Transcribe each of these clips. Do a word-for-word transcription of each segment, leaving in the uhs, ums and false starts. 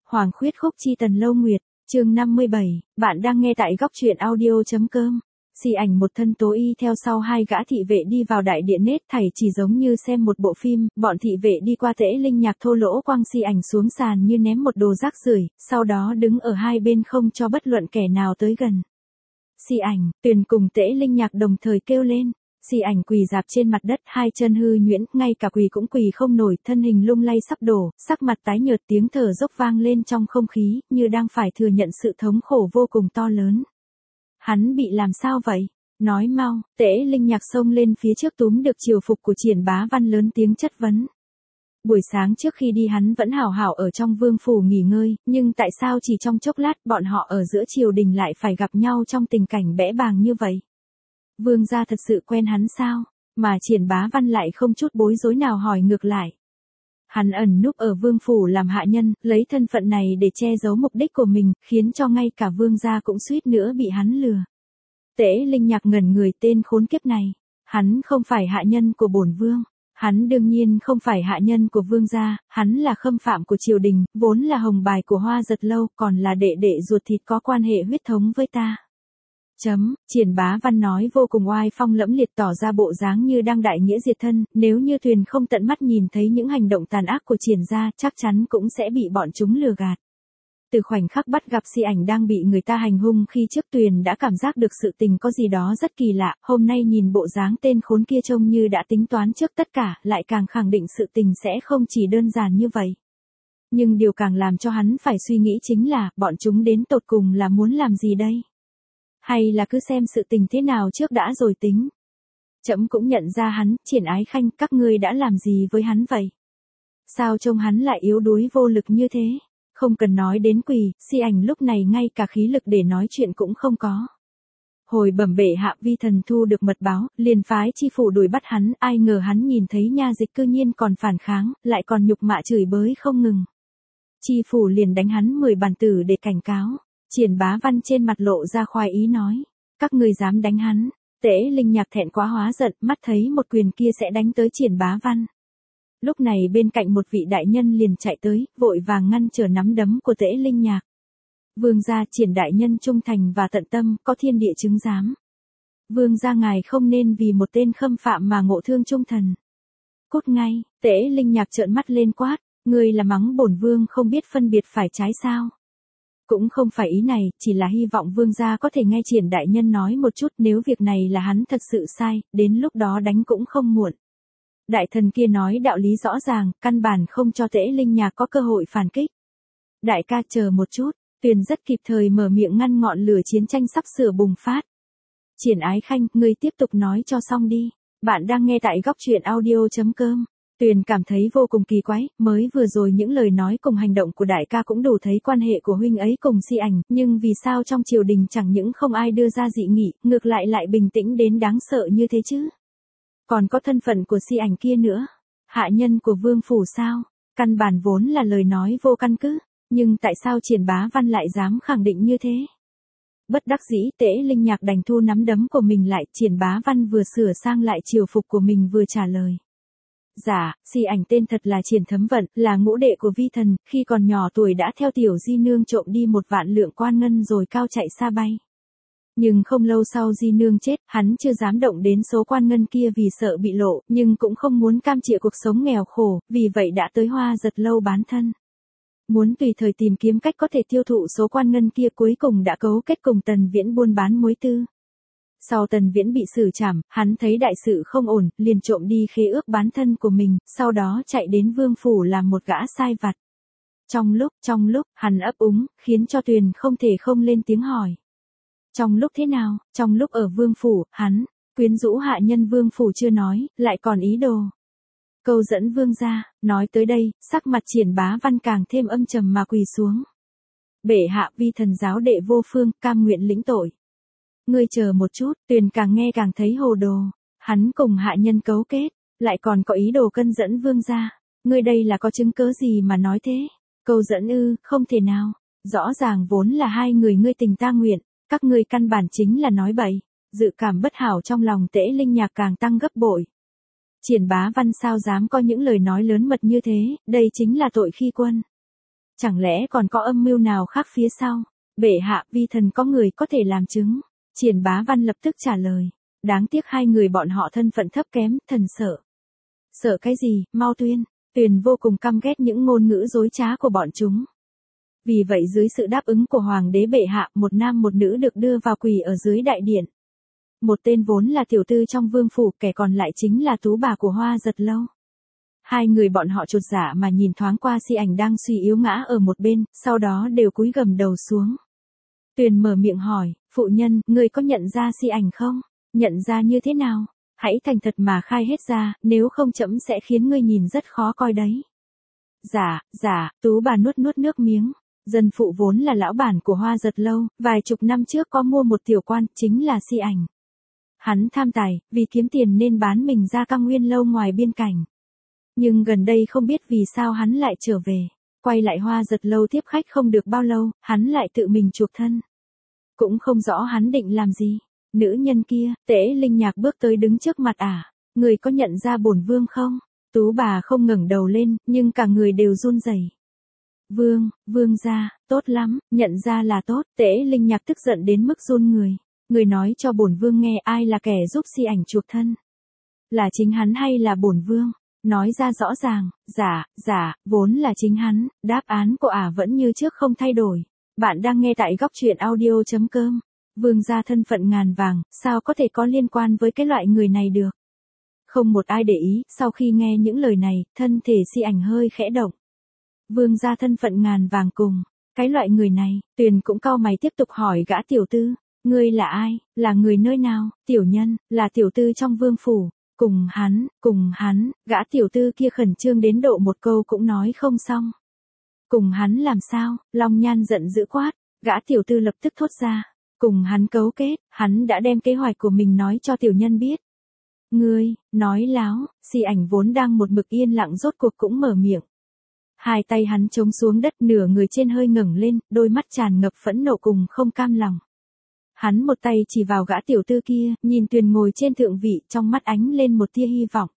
Hoàng khuyết khúc chi tần lâu nguyệt, chương năm mươi bảy, bạn đang nghe tại góc truyện audio.com. Xì ảnh một thân tố y theo sau hai gã thị vệ đi vào đại điện nết thảy chỉ giống như xem một bộ phim, bọn thị vệ đi qua Tễ Linh Nhạc thô lỗ quăng xì ảnh xuống sàn như ném một đồ rác rưởi, sau đó đứng ở hai bên không cho bất luận kẻ nào tới gần. Xì ảnh, Tuyền cùng Tễ Linh Nhạc đồng thời kêu lên. Xì ảnh quỳ dạp trên mặt đất, hai chân hư nhuyễn, ngay cả quỳ cũng quỳ không nổi, thân hình lung lay sắp đổ, sắc mặt tái nhợt, tiếng thở dốc vang lên trong không khí, như đang phải thừa nhận sự thống khổ vô cùng to lớn. Hắn bị làm sao vậy? Nói mau. Tễ Linh Nhạc xông lên phía trước túm được triều phục của Triển Bá Văn lớn tiếng chất vấn. Buổi sáng trước khi đi hắn vẫn hảo hảo ở trong vương phủ nghỉ ngơi, nhưng tại sao chỉ trong chốc lát bọn họ ở giữa triều đình lại phải gặp nhau trong tình cảnh bẽ bàng như vậy? Vương gia thật sự quen hắn sao? Mà Triển Bá Văn lại không chút bối rối nào hỏi ngược lại. Hắn ẩn núp ở vương phủ làm hạ nhân, lấy thân phận này để che giấu mục đích của mình, khiến cho ngay cả vương gia cũng suýt nữa bị hắn lừa. Tễ Linh Nhạc ngẩn người, tên khốn kiếp này. Hắn không phải hạ nhân của bổn vương. Hắn đương nhiên không phải hạ nhân của vương gia, hắn là khâm phạm của triều đình, vốn là hồng bài của Hoa Giật Lâu, còn là đệ đệ ruột thịt có quan hệ huyết thống với ta. Chấm, Triển Bá Văn nói vô cùng oai phong lẫm liệt, tỏ ra bộ dáng như đang đại nghĩa diệt thân, nếu như Tuyền không tận mắt nhìn thấy những hành động tàn ác của Triển gia, chắc chắn cũng sẽ bị bọn chúng lừa gạt. Từ khoảnh khắc bắt gặp xì ảnh đang bị người ta hành hung khi trước, Tuyền đã cảm giác được sự tình có gì đó rất kỳ lạ, hôm nay nhìn bộ dáng tên khốn kia trông như đã tính toán trước tất cả, lại càng khẳng định sự tình sẽ không chỉ đơn giản như vậy. Nhưng điều càng làm cho hắn phải suy nghĩ chính là, bọn chúng đến tột cùng là muốn làm gì đây? Hay là cứ xem sự tình thế nào trước đã rồi tính? Trẫm cũng nhận ra hắn, Triển Ái Khanh, các ngươi đã làm gì với hắn vậy? Sao trông hắn lại yếu đuối vô lực như thế? Không cần nói đến quỳ, xì ảnh lúc này ngay cả khí lực để nói chuyện cũng không có. Hồi bẩm bệ hạ, vi thần thu được mật báo, liền phái chi phủ đuổi bắt hắn, ai ngờ hắn nhìn thấy nha dịch cư nhiên còn phản kháng, lại còn nhục mạ chửi bới không ngừng. Chi phủ liền đánh hắn mười bàn tử để cảnh cáo. Triển Bá Văn trên mặt lộ ra khoái ý nói, các ngươi dám đánh hắn. Tễ Linh Nhạc thẹn quá hóa giận, mắt thấy một quyền kia sẽ đánh tới Triển Bá Văn. Lúc này bên cạnh một vị đại nhân liền chạy tới, vội vàng ngăn trở nắm đấm của Tễ Linh Nhạc. Vương gia, Triển đại nhân trung thành và tận tâm, có thiên địa chứng giám. Vương gia ngài không nên vì một tên khâm phạm mà ngộ thương trung thần. Cút ngay. Tễ Linh Nhạc trợn mắt lên quát, ngươi là mắng bổn vương không biết phân biệt phải trái sao? Cũng không phải ý này, chỉ là hy vọng vương gia có thể nghe Triển đại nhân nói một chút, nếu việc này là hắn thật sự sai, đến lúc đó đánh cũng không muộn. Đại thần kia nói đạo lý rõ ràng, căn bản không cho Tễ Linh Nhạc có cơ hội phản kích. Đại ca chờ một chút, Tuyền rất kịp thời mở miệng ngăn ngọn lửa chiến tranh sắp sửa bùng phát. Triển Ái Khanh, ngươi tiếp tục nói cho xong đi. Bạn đang nghe tại góc truyện audio.com. Tuyền cảm thấy vô cùng kỳ quái, mới vừa rồi những lời nói cùng hành động của đại ca cũng đủ thấy quan hệ của huynh ấy cùng xì ảnh, nhưng vì sao trong triều đình chẳng những không ai đưa ra dị nghị, ngược lại lại bình tĩnh đến đáng sợ như thế chứ? Còn có thân phận của xì ảnh kia nữa. Hạ nhân của vương phủ sao? Căn bản vốn là lời nói vô căn cứ, nhưng tại sao Triển Bá Văn lại dám khẳng định như thế? Bất đắc dĩ, Tễ Linh Nhạc đành thu nắm đấm của mình lại, Triển Bá Văn vừa sửa sang lại triều phục của mình vừa trả lời. Dạ, xì ảnh tên thật là Triển Thấm Vận, là ngũ đệ của vi thần, khi còn nhỏ tuổi đã theo tiểu di nương trộm đi một vạn lượng quan ngân rồi cao chạy xa bay. Nhưng không lâu sau di nương chết, hắn chưa dám động đến số quan ngân kia vì sợ bị lộ, nhưng cũng không muốn cam chịu cuộc sống nghèo khổ, vì vậy đã tới Hoa Giật Lâu bán thân. Muốn tùy thời tìm kiếm cách có thể tiêu thụ số quan ngân kia, cuối cùng đã cấu kết cùng Tần Viễn buôn bán muối tư. Sau Tần Viễn bị xử trảm, hắn thấy đại sự không ổn, liền trộm đi khế ước bán thân của mình, sau đó chạy đến vương phủ làm một gã sai vặt. Trong lúc, trong lúc, hắn ấp úng, khiến cho Tuyền không thể không lên tiếng hỏi. Trong lúc thế nào? Trong lúc ở vương phủ, hắn, quyến rũ hạ nhân vương phủ chưa nói, lại còn ý đồ câu dẫn vương gia. Nói tới đây, sắc mặt Triển Bá Văn càng thêm âm trầm mà quỳ xuống. Bệ hạ, vi thần giáo đệ vô phương, cam nguyện lĩnh tội. Ngươi chờ một chút, Tuyền càng nghe càng thấy hồ đồ. Hắn cùng hạ nhân cấu kết, lại còn có ý đồ cân dẫn vương gia. Ngươi đây là có chứng cớ gì mà nói thế? Câu dẫn ư, không thể nào. Rõ ràng vốn là hai người ngươi tình ta nguyện, các ngươi căn bản chính là nói bậy. Dự cảm bất hảo trong lòng Tễ Linh Nhạc càng tăng gấp bội. Triển Bá Văn sao dám có những lời nói lớn mật như thế, đây chính là tội khi quân. Chẳng lẽ còn có âm mưu nào khác phía sau? Bệ hạ, vi thần có người có thể làm chứng. Triển Bá Văn lập tức trả lời. Đáng tiếc hai người bọn họ thân phận thấp kém, thần sợ. Sợ cái gì, mau tuyên. Tuyền vô cùng căm ghét những ngôn ngữ dối trá của bọn chúng. Vì vậy dưới sự đáp ứng của hoàng đế bệ hạ, một nam một nữ được đưa vào quỳ ở dưới đại điện. Một tên vốn là tiểu tư trong vương phủ, kẻ còn lại chính là tú bà của Hoa Giật Lâu. Hai người bọn họ chột dạ mà nhìn thoáng qua Si Ảnh đang suy yếu ngã ở một bên, sau đó đều cúi gầm đầu xuống. Tuyền mở miệng hỏi, phụ nhân, ngươi có nhận ra Si Ảnh không? Nhận ra như thế nào? Hãy thành thật mà khai hết ra, nếu không trẫm sẽ khiến ngươi nhìn rất khó coi đấy. Dạ, dạ, tú bà nuốt nuốt nước miếng. Dân phụ vốn là lão bản của Hoa Giật Lâu, vài chục năm trước có mua một tiểu quan, chính là Si Ảnh. Hắn tham tài, vì kiếm tiền nên bán mình ra Căng Nguyên Lâu ngoài biên cảnh. Nhưng gần đây không biết vì sao hắn lại trở về. Quay lại Hoa Giật Lâu tiếp khách không được bao lâu, hắn lại tự mình chuộc thân. Cũng không rõ hắn định làm gì. Nữ nhân kia, Tế Linh Nhạc bước tới đứng trước mặt ả. À. Người có nhận ra bổn vương không? Tú bà không ngẩng đầu lên, nhưng cả người đều run rẩy. Vương, vương gia, tốt lắm, nhận ra là tốt. Tế Linh Nhạc tức giận đến mức run người. Người nói cho bổn vương nghe ai là kẻ giúp Si Ảnh chuộc thân. Là chính hắn hay là bổn vương? Nói ra rõ ràng. Dạ, dạ, vốn là chính hắn. Đáp án của ả vẫn như trước không thay đổi. Bạn đang nghe tại góc truyện audio chấm com. Vương gia thân phận ngàn vàng, sao có thể có liên quan với cái loại người này được? Không một ai để ý, sau khi nghe những lời này, thân thể Si Ảnh hơi khẽ động. Vương gia thân phận ngàn vàng cùng, cái loại người này, Tuyền cũng cau mày tiếp tục hỏi gã tiểu tư, ngươi là ai, là người nơi nào? Tiểu nhân, là tiểu tư trong vương phủ. Cùng hắn, cùng hắn, gã tiểu tư kia khẩn trương đến độ một câu cũng nói không xong. Cùng hắn làm sao? Long Nhan giận dữ quát, gã tiểu tư lập tức thốt ra. Cùng hắn cấu kết, hắn đã đem kế hoạch của mình nói cho tiểu nhân biết. Ngươi, nói láo, Si Ảnh vốn đang một mực yên lặng rốt cuộc cũng mở miệng. Hai tay hắn chống xuống đất, nửa người trên hơi ngẩng lên, đôi mắt tràn ngập phẫn nộ cùng không cam lòng. Hắn một tay chỉ vào gã tiểu tư kia, nhìn Tuyền ngồi trên thượng vị, trong mắt ánh lên một tia hy vọng.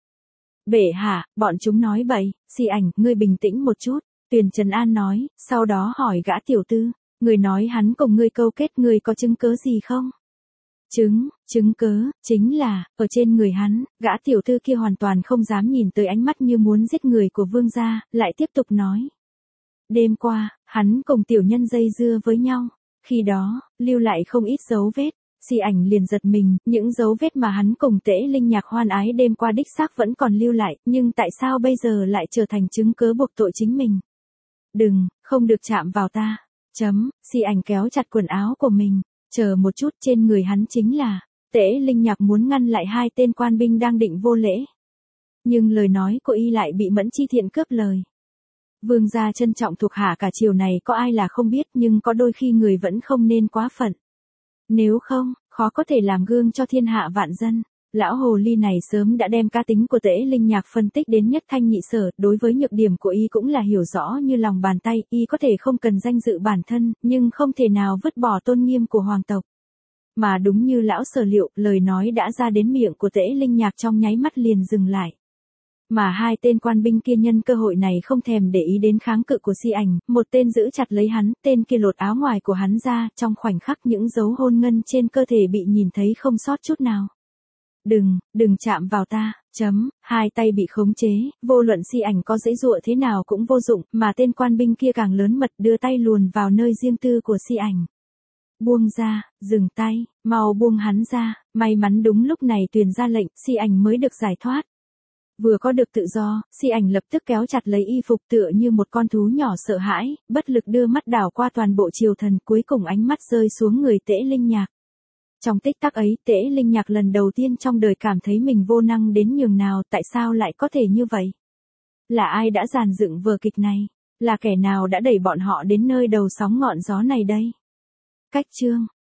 Bệ hạ, bọn chúng nói bậy. Si Ảnh, ngươi bình tĩnh một chút. Tuyền trấn an nói, sau đó hỏi gã tiểu tư. Người nói hắn cùng ngươi câu kết, ngươi có chứng cớ gì không? Chứng, chứng cớ, chính là, ở trên người hắn, gã tiểu tư kia hoàn toàn không dám nhìn tới ánh mắt như muốn giết người của vương gia, lại tiếp tục nói. Đêm qua, hắn cùng tiểu nhân dây dưa với nhau, khi đó, lưu lại không ít dấu vết. Si Ảnh liền giật mình, những dấu vết mà hắn cùng Tế Linh Nhạc hoan ái đêm qua đích xác vẫn còn lưu lại, nhưng tại sao bây giờ lại trở thành chứng cớ buộc tội chính mình? Đừng, không được chạm vào ta. Chấm, Si Ảnh kéo chặt quần áo của mình, chờ một chút, trên người hắn chính là, Tế Linh Nhạc muốn ngăn lại hai tên quan binh đang định vô lễ. Nhưng lời nói của y lại bị Mẫn Chi Thiện cướp lời. Vương gia trân trọng thuộc hạ cả triều này có ai là không biết, nhưng có đôi khi người vẫn không nên quá phận. Nếu không, khó có thể làm gương cho thiên hạ vạn dân. Lão hồ ly này sớm đã đem cá tính của Tế Linh Nhạc phân tích đến nhất thanh nhị sở, đối với nhược điểm của y cũng là hiểu rõ như lòng bàn tay, y có thể không cần danh dự bản thân, nhưng không thể nào vứt bỏ tôn nghiêm của hoàng tộc. Mà đúng như lão sở liệu, lời nói đã ra đến miệng của Tế Linh Nhạc trong nháy mắt liền dừng lại. Mà hai tên quan binh kia nhân cơ hội này không thèm để ý đến kháng cự của Si Ảnh, một tên giữ chặt lấy hắn, tên kia lột áo ngoài của hắn ra, trong khoảnh khắc những dấu hôn ngân trên cơ thể bị nhìn thấy không sót chút nào. Đừng, đừng chạm vào ta, chấm, hai tay bị khống chế, vô luận Si Ảnh có giãy giụa thế nào cũng vô dụng, mà tên quan binh kia càng lớn mật đưa tay luồn vào nơi riêng tư của Si Ảnh. Buông ra, dừng tay, mau buông hắn ra, may mắn đúng lúc này Tuyền ra lệnh, Si Ảnh mới được giải thoát. Vừa có được tự do, Si Ảnh lập tức kéo chặt lấy y phục tựa như một con thú nhỏ sợ hãi, bất lực đưa mắt đảo qua toàn bộ triều thần, cuối cùng ánh mắt rơi xuống người Tế Linh Nhạc. Trong tích tắc ấy, Tế Linh Nhạc lần đầu tiên trong đời cảm thấy mình vô năng đến nhường nào, tại sao lại có thể như vậy? Là ai đã dàn dựng vở kịch này? Là kẻ nào đã đẩy bọn họ đến nơi đầu sóng ngọn gió này đây? Cách chương